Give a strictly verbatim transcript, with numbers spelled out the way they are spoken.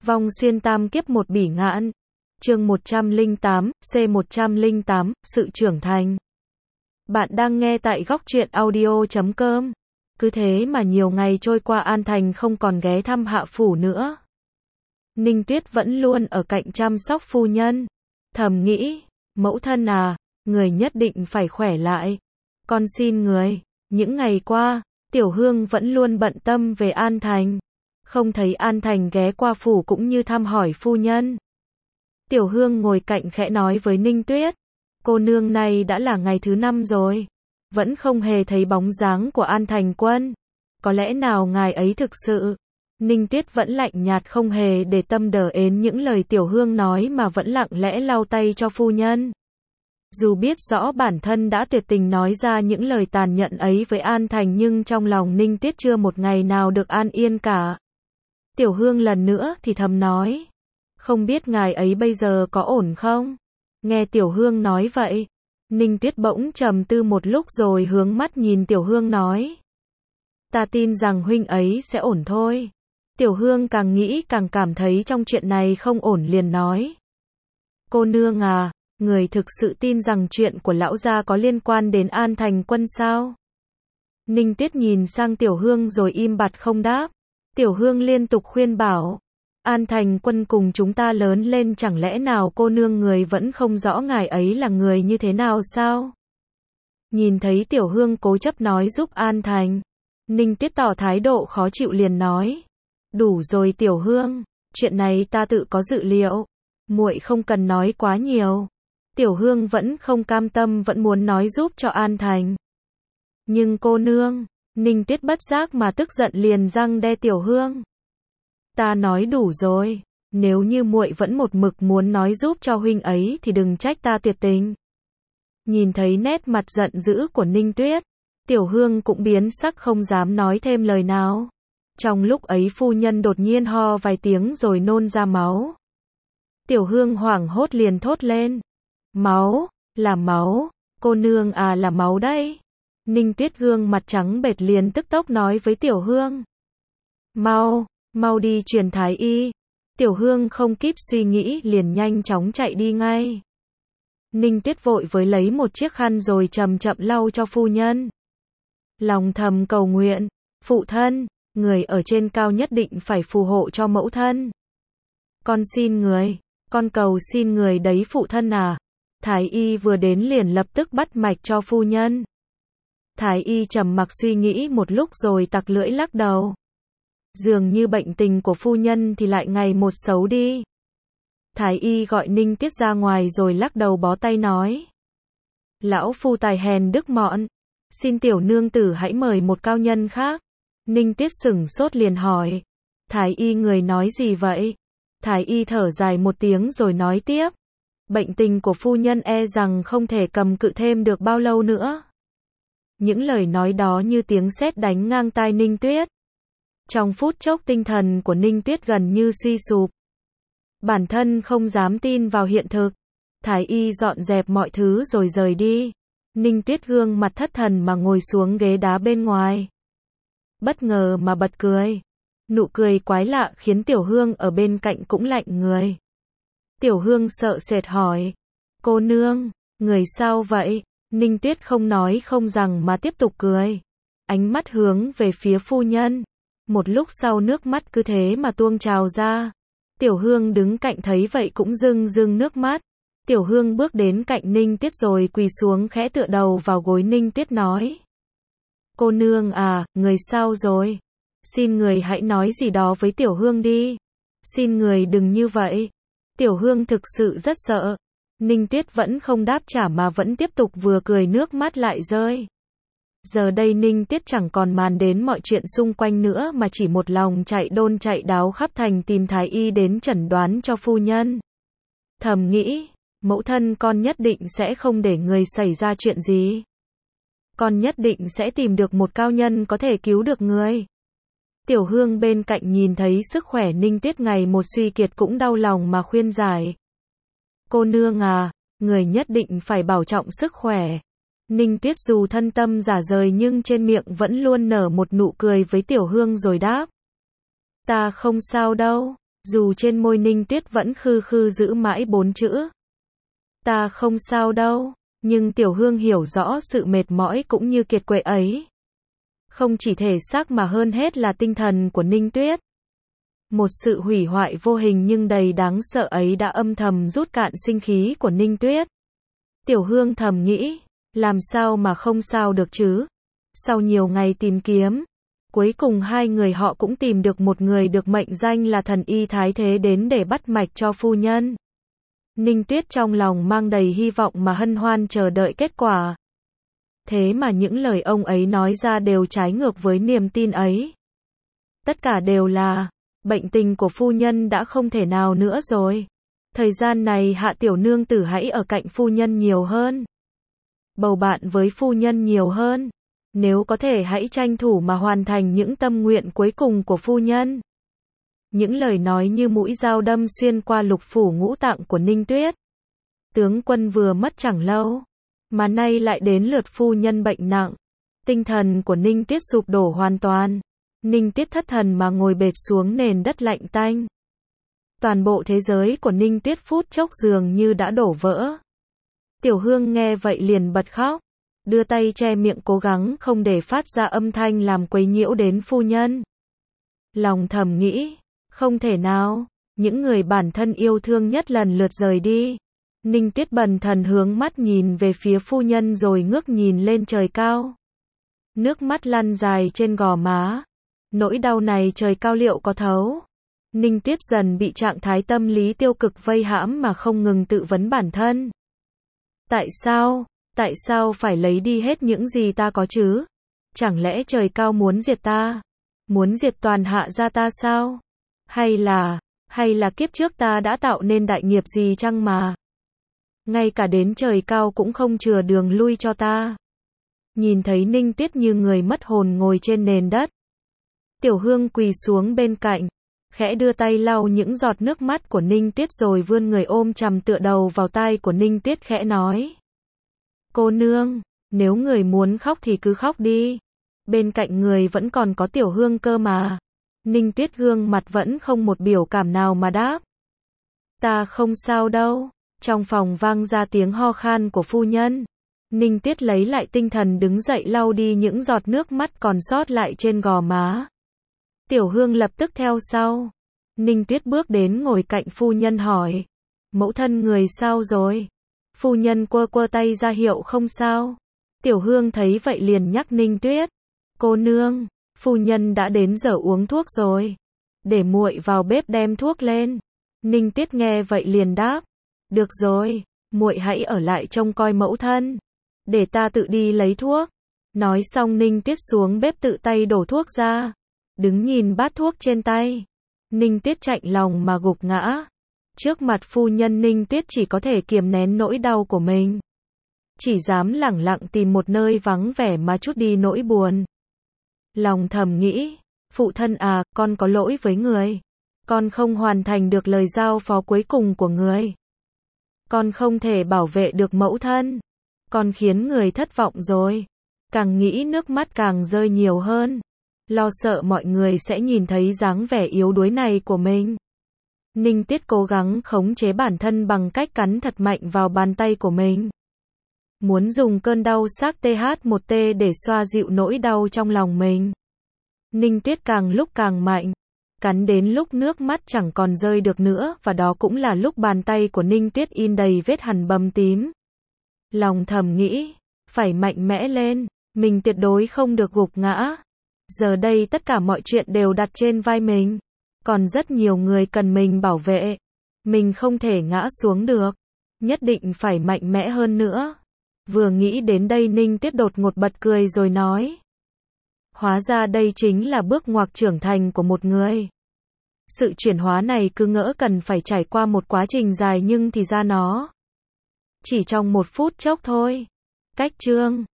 Vong xuyên tam kiếp một bỉ ngạn. Chương một trăm lẻ tám, C một trăm lẻ tám, sự trưởng thành. Bạn đang nghe tại góc truyện audio chấm com. Cứ thế mà nhiều ngày trôi qua An Thành không còn ghé thăm Hạ Phủ nữa. Ninh Tuyết vẫn luôn ở cạnh chăm sóc phu nhân. Thầm nghĩ, mẫu thân à, người nhất định phải khỏe lại. Con xin người. Những ngày qua, Tiểu Hương vẫn luôn bận tâm về An Thành. Không thấy An Thành ghé qua phủ cũng như thăm hỏi phu nhân. Tiểu Hương ngồi cạnh khẽ nói với Ninh Tuyết. Cô nương này đã là ngày thứ năm rồi. Vẫn không hề thấy bóng dáng của An Thành Quân. Có lẽ nào ngài ấy thực sự... Ninh Tuyết vẫn lạnh nhạt không hề để tâm đờ ến những lời Tiểu Hương nói mà vẫn lặng lẽ lau tay cho phu nhân. Dù biết rõ bản thân đã tuyệt tình nói ra những lời tàn nhẫn ấy với An Thành nhưng trong lòng Ninh Tuyết chưa một ngày nào được an yên cả. Tiểu Hương lần nữa thì thầm nói. Không biết ngài ấy bây giờ có ổn không? Nghe Tiểu Hương nói vậy, Ninh Tuyết bỗng trầm tư một lúc rồi hướng mắt nhìn Tiểu Hương nói. Ta tin rằng huynh ấy sẽ ổn thôi. Tiểu Hương càng nghĩ càng cảm thấy trong chuyện này không ổn liền nói. Cô nương à, người thực sự tin rằng chuyện của lão gia có liên quan đến An Thành Quân sao? Ninh Tuyết nhìn sang Tiểu Hương rồi im bặt không đáp. Tiểu Hương liên tục khuyên bảo. An Thành Quân cùng chúng ta lớn lên chẳng lẽ nào cô nương người vẫn không rõ ngài ấy là người như thế nào sao? Nhìn thấy Tiểu Hương cố chấp nói giúp An Thành, Ninh Tuyết tỏ thái độ khó chịu liền nói. Đủ rồi Tiểu Hương, chuyện này ta tự có dự liệu. Muội không cần nói quá nhiều. Tiểu Hương vẫn không cam tâm vẫn muốn nói giúp cho An Thành. Nhưng cô nương, Ninh Tuyết bất giác mà tức giận liền răng đe Tiểu Hương. Ta nói đủ rồi, nếu như muội vẫn một mực muốn nói giúp cho huynh ấy thì đừng trách ta tuyệt tình. Nhìn thấy nét mặt giận dữ của Ninh Tuyết, Tiểu Hương cũng biến sắc không dám nói thêm lời nào. Trong lúc ấy phu nhân đột nhiên ho vài tiếng rồi nôn ra máu. Tiểu Hương hoảng hốt liền thốt lên. Máu, là máu, cô nương à là máu đây. Ninh Tuyết gương mặt trắng bệch liền tức tốc nói với Tiểu Hương. Mau, mau đi truyền thái y. Tiểu Hương không kíp suy nghĩ liền nhanh chóng chạy đi ngay. Ninh Tuyết vội với lấy một chiếc khăn rồi chậm chậm lau cho phu nhân. Lòng thầm cầu nguyện, phụ thân, người ở trên cao nhất định phải phù hộ cho mẫu thân. Con xin người, con cầu xin người đấy phụ thân à. Thái y vừa đến liền lập tức bắt mạch cho phu nhân. Thái y trầm mặc suy nghĩ một lúc rồi tặc lưỡi lắc đầu. Dường như bệnh tình của phu nhân thì lại ngày một xấu đi. Thái y gọi Ninh Tuyết ra ngoài rồi lắc đầu bó tay nói. Lão phu tài hèn đức mọn. Xin tiểu nương tử hãy mời một cao nhân khác. Ninh Tuyết sửng sốt liền hỏi. Thái y người nói gì vậy? Thái y thở dài một tiếng rồi nói tiếp. Bệnh tình của phu nhân e rằng không thể cầm cự thêm được bao lâu nữa. Những lời nói đó như tiếng sét đánh ngang tai Ninh Tuyết. Trong phút chốc tinh thần của Ninh Tuyết gần như suy sụp. Bản thân không dám tin vào hiện thực. Thái y dọn dẹp mọi thứ rồi rời đi. Ninh Tuyết gương mặt thất thần mà ngồi xuống ghế đá bên ngoài. Bất ngờ mà bật cười. Nụ cười quái lạ khiến Tiểu Hương ở bên cạnh cũng lạnh người. Tiểu Hương sợ sệt hỏi. Cô nương, người sao vậy? Ninh Tuyết không nói không rằng mà tiếp tục cười. Ánh mắt hướng về phía phu nhân. Một lúc sau nước mắt cứ thế mà tuôn trào ra. Tiểu Hương đứng cạnh thấy vậy cũng rưng rưng nước mắt. Tiểu Hương bước đến cạnh Ninh Tuyết rồi quỳ xuống khẽ tựa đầu vào gối Ninh Tuyết nói. Cô nương à, người sao rồi? Xin người hãy nói gì đó với Tiểu Hương đi. Xin người đừng như vậy. Tiểu Hương thực sự rất sợ. Ninh Tuyết vẫn không đáp trả mà vẫn tiếp tục vừa cười nước mắt lại rơi. Giờ đây Ninh Tuyết chẳng còn màn đến mọi chuyện xung quanh nữa mà chỉ một lòng chạy đôn chạy đáo khắp thành tìm thái y đến chẩn đoán cho phu nhân. Thầm nghĩ, mẫu thân con nhất định sẽ không để người xảy ra chuyện gì. Con nhất định sẽ tìm được một cao nhân có thể cứu được người. Tiểu Hương bên cạnh nhìn thấy sức khỏe Ninh Tuyết ngày một suy kiệt cũng đau lòng mà khuyên giải. Cô nương à, người nhất định phải bảo trọng sức khỏe. Ninh Tuyết dù thân tâm giả rời nhưng trên miệng vẫn luôn nở một nụ cười với Tiểu Hương rồi đáp. Ta không sao đâu, Dù trên môi Ninh Tuyết vẫn khư khư giữ mãi bốn chữ. Ta không sao đâu, nhưng Tiểu Hương hiểu rõ sự mệt mỏi cũng như kiệt quệ ấy. Không chỉ thể xác mà hơn hết là tinh thần của Ninh Tuyết. Một sự hủy hoại vô hình nhưng đầy đáng sợ ấy đã âm thầm rút cạn sinh khí của Ninh Tuyết. Tiểu Hương thầm nghĩ, làm sao mà không sao được chứ? Sau nhiều ngày tìm kiếm, cuối cùng hai người họ cũng tìm được một người được mệnh danh là thần y thái thế đến để bắt mạch cho phu nhân. Ninh Tuyết trong lòng mang đầy hy vọng mà hân hoan chờ đợi kết quả. Thế mà những lời ông ấy nói ra đều trái ngược với niềm tin ấy. Tất cả đều là, bệnh tình của phu nhân đã không thể nào nữa rồi. Thời gian này Hạ tiểu nương tử hãy ở cạnh phu nhân nhiều hơn. Bầu bạn với phu nhân nhiều hơn. Nếu có thể hãy tranh thủ mà hoàn thành những tâm nguyện cuối cùng của phu nhân. Những lời nói như mũi dao đâm xuyên qua lục phủ ngũ tạng của Ninh Tuyết. Tướng quân vừa mất chẳng lâu, mà nay lại đến lượt phu nhân bệnh nặng. Tinh thần của Ninh Tuyết sụp đổ hoàn toàn. Ninh Tuyết thất thần mà ngồi bệt xuống nền đất lạnh tanh. Toàn bộ thế giới của Ninh Tuyết phút chốc dường như đã đổ vỡ. Tiểu Hương nghe vậy liền bật khóc, đưa tay che miệng cố gắng không để phát ra âm thanh làm quấy nhiễu đến phu nhân. Lòng thầm nghĩ, không thể nào, những người bản thân yêu thương nhất lần lượt rời đi. Ninh Tuyết bần thần hướng mắt nhìn về phía phu nhân rồi ngước nhìn lên trời cao. Nước mắt lăn dài trên gò má. Nỗi đau này trời cao liệu có thấu? Ninh Tuyết dần bị trạng thái tâm lý tiêu cực vây hãm mà không ngừng tự vấn bản thân. Tại sao? Tại sao phải lấy đi hết những gì ta có chứ? Chẳng lẽ trời cao muốn diệt ta? Muốn diệt toàn Hạ gia ta sao? Hay là, hay là kiếp trước ta đã tạo nên đại nghiệp gì chăng mà? Ngay cả đến trời cao cũng không chừa đường lui cho ta. Nhìn thấy Ninh Tuyết như người mất hồn ngồi trên nền đất. Tiểu Hương quỳ xuống bên cạnh, khẽ đưa tay lau những giọt nước mắt của Ninh Tuyết rồi vươn người ôm chằm tựa đầu vào tai của Ninh Tuyết khẽ nói. Cô nương, nếu người muốn khóc thì cứ khóc đi. Bên cạnh người vẫn còn có Tiểu Hương cơ mà. Ninh Tuyết gương mặt vẫn không một biểu cảm nào mà đáp. Ta không sao đâu. Trong phòng vang ra tiếng ho khan của phu nhân. Ninh Tuyết lấy lại tinh thần đứng dậy lau đi những giọt nước mắt còn sót lại trên gò má. Tiểu Hương lập tức theo sau. Ninh Tuyết bước đến ngồi cạnh phu nhân hỏi. Mẫu thân người sao rồi? Phu nhân quơ quơ tay ra hiệu không sao. Tiểu Hương thấy vậy liền nhắc Ninh Tuyết. Cô nương, phu nhân đã đến giờ uống thuốc rồi. Để muội vào bếp đem thuốc lên. Ninh Tuyết nghe vậy liền đáp. Được rồi, muội hãy ở lại trông coi mẫu thân. Để ta tự đi lấy thuốc. Nói xong Ninh Tuyết xuống bếp tự tay đổ thuốc ra. Đứng nhìn bát thuốc trên tay. Ninh Tuyết chạnh lòng mà gục ngã. Trước mặt phu nhân Ninh Tuyết chỉ có thể kiềm nén nỗi đau của mình. Chỉ dám lẳng lặng tìm một nơi vắng vẻ mà trút đi nỗi buồn. Lòng thầm nghĩ, phụ thân à, con có lỗi với người. Con không hoàn thành được lời giao phó cuối cùng của người. Con không thể bảo vệ được mẫu thân. Con khiến người thất vọng rồi. Càng nghĩ nước mắt càng rơi nhiều hơn. Lo sợ mọi người sẽ nhìn thấy dáng vẻ yếu đuối này của mình. Ninh Tuyết cố gắng khống chế bản thân bằng cách cắn thật mạnh vào bàn tay của mình. Muốn dùng cơn đau xác T H một T để xoa dịu nỗi đau trong lòng mình. Ninh Tuyết càng lúc càng mạnh. Cắn đến lúc nước mắt chẳng còn rơi được nữa và đó cũng là lúc bàn tay của Ninh Tuyết in đầy vết hằn bầm tím. Lòng thầm nghĩ, phải mạnh mẽ lên, mình tuyệt đối không được gục ngã. Giờ đây tất cả mọi chuyện đều đặt trên vai mình. Còn rất nhiều người cần mình bảo vệ. Mình không thể ngã xuống được. Nhất định phải mạnh mẽ hơn nữa. Vừa nghĩ đến đây Ninh Tuyết đột ngột bật cười rồi nói. Hóa ra đây chính là bước ngoặt trưởng thành của một người. Sự chuyển hóa này cứ ngỡ cần phải trải qua một quá trình dài nhưng thì ra nó chỉ trong một phút chốc thôi. Cách chương